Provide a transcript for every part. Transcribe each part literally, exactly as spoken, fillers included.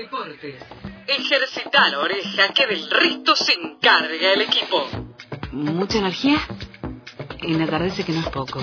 Deportes. Ejercita la oreja que del resto se encarga el equipo. ¿Mucha energía? Enatardece que no es poco.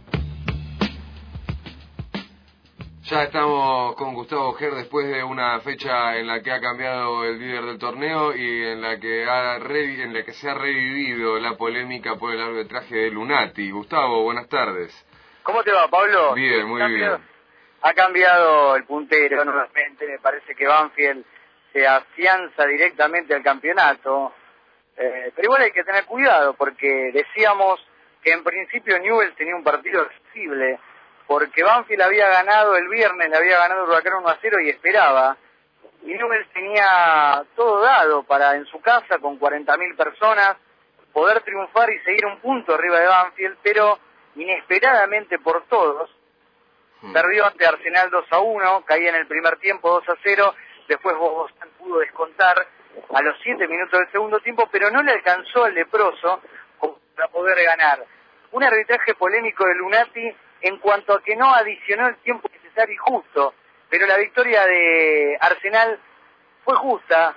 Ya estamos con Gustavo Ger después de una fecha en la que ha cambiado el líder del torneo y en la que ha revi- en la que se ha revivido la polémica por el arbitraje de Lunati. Gustavo, buenas tardes. ¿Cómo te va, Pablo? Bien, muy cambiado, bien. Ha cambiado el puntero nuevamente, me parece que Banfield se afianza directamente al campeonato, eh, pero igual hay que tener cuidado porque decíamos que en principio Newell's tenía un partido accesible, porque Banfield había ganado el viernes, le había ganado Huracán uno a cero y esperaba, y Newell's tenía todo dado para en su casa con cuarenta mil personas poder triunfar y seguir un punto arriba de Banfield, pero inesperadamente por todos, hmm. perdió ante Arsenal dos a uno, caía en el primer tiempo dos a cero, después Bogotá pudo descontar a los siete minutos del segundo tiempo, pero no le alcanzó al leproso para poder ganar. Un arbitraje polémico de Lunati en cuanto a que no adicionó el tiempo necesario y justo, pero la victoria de Arsenal fue justa,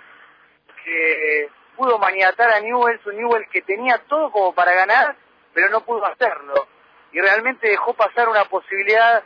que pudo maniatar a Newell's, un Newell's que tenía todo como para ganar, pero no pudo hacerlo, y realmente dejó pasar una posibilidad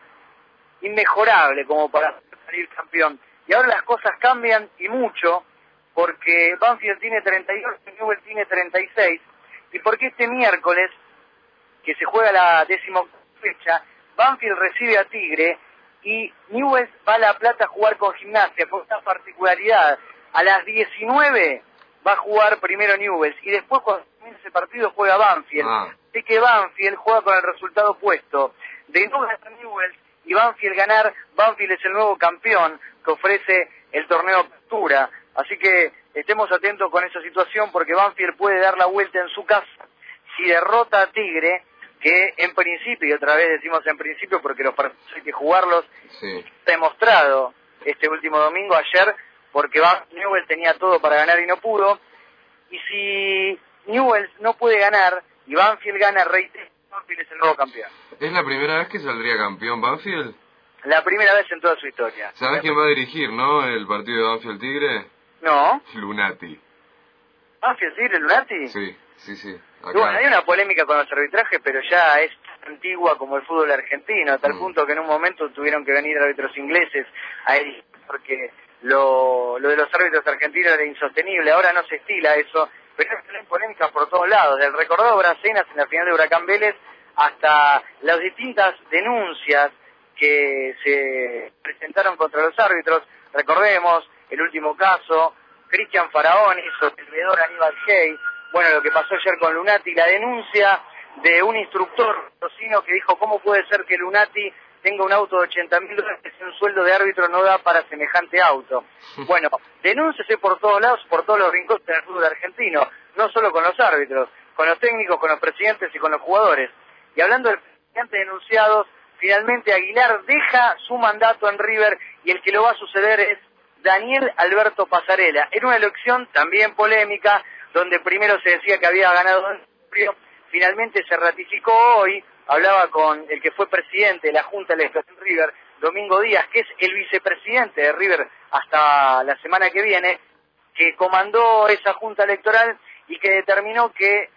inmejorable como para salir campeón. Y ahora las cosas cambian y mucho, porque Banfield tiene treinta y ocho, Newell's tiene treinta y seis, y porque este miércoles, que se juega la décima fecha, Banfield recibe a Tigre y Newell's va a La Plata a jugar con Gimnasia, con esta particularidad. A las diecinueve va a jugar primero Newell's y después cuando termine ese partido juega Banfield. Ah. Así que Banfield juega con el resultado opuesto. De no ganar Newell's y Banfield ganar, Banfield es el nuevo campeón que ofrece el torneo Apertura. Así que estemos atentos con esa situación porque Banfield puede dar la vuelta en su casa si derrota a Tigre, que en principio, y otra vez decimos en principio porque los partidos hay que jugarlos, sí. Está demostrado este último domingo, ayer, porque Newell's tenía todo para ganar y no pudo, y si Newell's no puede ganar y Banfield gana, reitero, Banfield es el nuevo campeón. ¿Es la primera vez que saldría campeón Banfield? La primera vez en toda su historia. ¿Sabés quién va a dirigir, no, el partido de Banfield-Tigre? No. Lunati. ¿Banfield-Tigre, Lunati? Sí, sí, sí. Y bueno, hay una polémica con los arbitrajes, pero ya es antigua como el fútbol argentino, a tal mm. punto que en un momento tuvieron que venir árbitros ingleses a él, porque lo, lo de los árbitros argentinos era insostenible. Ahora no se estila eso, pero hay polémicas por todos lados, del recordado Bracenas en la final de Huracán Vélez hasta las distintas denuncias que se presentaron contra los árbitros. Recordemos el último caso, Cristian Faraoni, sobre el veedor Aníbal Hey. Bueno, lo que pasó ayer con Lunati, la denuncia de un instructor tocino que dijo cómo puede ser que Lunati tenga un auto de ochenta mil dólares y un sueldo de árbitro no da para semejante auto. Bueno, denúnciese por todos lados, por todos los rincones del fútbol argentino, no solo con los árbitros, con los técnicos, con los presidentes y con los jugadores. Y hablando del presidente denunciados, finalmente Aguilar deja su mandato en River y el que lo va a suceder es Daniel Alberto Pasarela. Era una elección también polémica, donde primero se decía que había ganado el frío, finalmente se ratificó hoy, hablaba con el que fue presidente de la Junta Electoral de River, Domingo Díaz, que es el vicepresidente de River hasta la semana que viene, que comandó esa Junta Electoral y que determinó que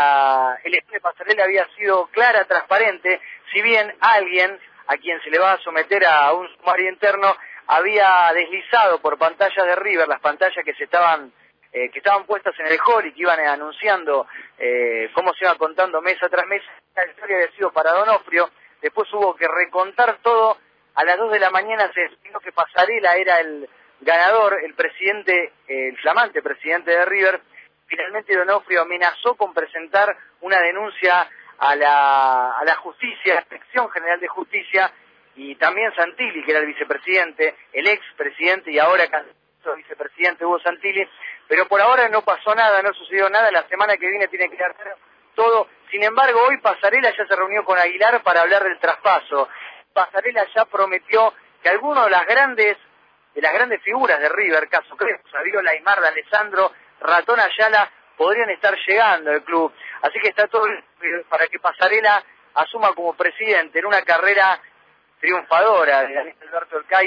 la elección de Pasarela había sido clara, transparente, si bien alguien a quien se le va a someter a un sumario interno había deslizado por pantallas de River, las pantallas que se estaban Eh, que estaban puestas en el hall y que iban eh, anunciando eh, cómo se iba contando mesa tras mesa. La historia había sido para Donofrio, después hubo que recontar todo, a las dos de la mañana se descubrió que Pasarela era el ganador, el presidente, eh, el flamante presidente de River. Finalmente Donofrio amenazó con presentar una denuncia a la, a la justicia, a la Inspección General de Justicia, y también Santilli, que era el vicepresidente, el ex presidente y ahora candidato vicepresidente Hugo Santilli. Pero por ahora no pasó nada, no sucedió nada, la semana que viene tiene que dar todo. Sin embargo, hoy Pasarela ya se reunió con Aguilar para hablar del traspaso. Pasarela ya prometió que algunos de las grandes de las grandes figuras de River, caso Crespo, Saviola, Aymar, Alessandro, Ratón Ayala, podrían estar llegando al club. Así que está todo para que Pasarela asuma como presidente en una carrera triunfadora de Daniel Alberto el Kaiser,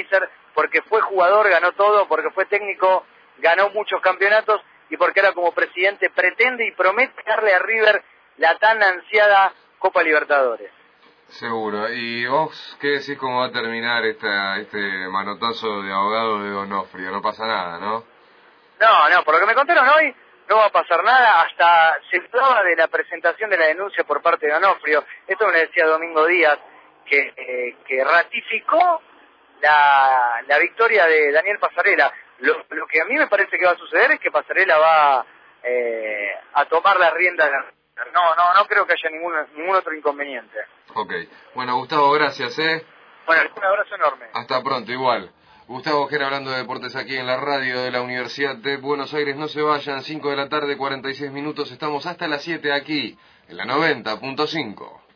porque fue jugador, ganó todo, porque fue técnico, ganó muchos campeonatos y porque ahora como presidente pretende y promete darle a River la tan ansiada Copa Libertadores. Seguro. ¿Y vos qué decís cómo va a terminar esta, este manotazo de abogado de Donofrio? No pasa nada, ¿no? No, no, por lo que me contaron hoy, no va a pasar nada. Hasta se hablaba de la presentación de la denuncia por parte de Donofrio. Esto me decía Domingo Díaz, que, eh, que ratificó la, la victoria de Daniel Passarella. Lo, lo que a mí me parece que va a suceder es que Passarella va eh, a tomar las riendas de la... No, no, no creo que haya ningún, ningún otro inconveniente. Ok. Bueno, Gustavo, gracias, ¿eh? Bueno, un abrazo enorme. Hasta pronto, igual. Gustavo Ojeda hablando de deportes aquí en la radio de la Universidad de Buenos Aires. No se vayan, cinco de la tarde, cuarenta y seis minutos. Estamos hasta las siete aquí, en la noventa punto cinco.